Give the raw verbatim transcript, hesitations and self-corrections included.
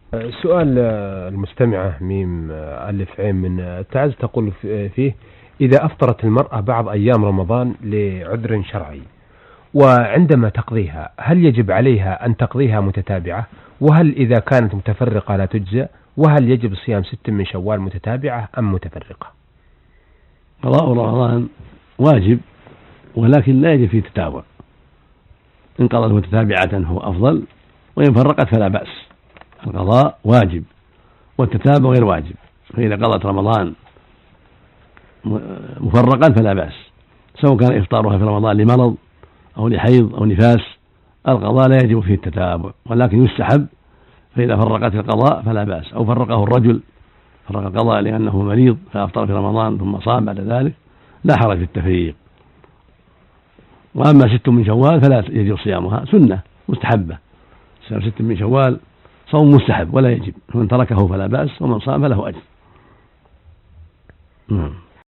سؤال المستمعة ميم ألف عين من تعز تقول فيه: إذا أفطرت المرأة بعض أيام رمضان لعذر شرعي وعندما تقضيها، هل يجب عليها أن تقضيها متتابعة؟ وهل إذا كانت متفرقة لا تجزئ؟ وهل يجب صيام ست من شوال متتابعة أم متفرقة؟ قضاء رمضان واجب، ولكن لا يجب فيه تتابع. إن قضت متتابعة هو أفضل، وإن فرقت فلا بأس. القضاء واجب والتتابع غير واجب، فإذا قضت رمضان مفرقا فلا بأس، سواء كان إفطارها في رمضان لمرض أو لحيض أو نفاس. القضاء لا يجب فيه التتابع، ولكن يستحب. فإذا فرقت القضاء فلا بأس، أو فرقه الرجل فرق القضاء لأنه مريض فأفطر في رمضان ثم صام بعد ذلك، لا حرج في التفريق. وأما ست من شوال فلا يجب صيامها، سنة مستحبة. صيام ست من شوال صوم مستحب ولا يجب، ومن تركه فلا بأس، ومن صام فله أجر.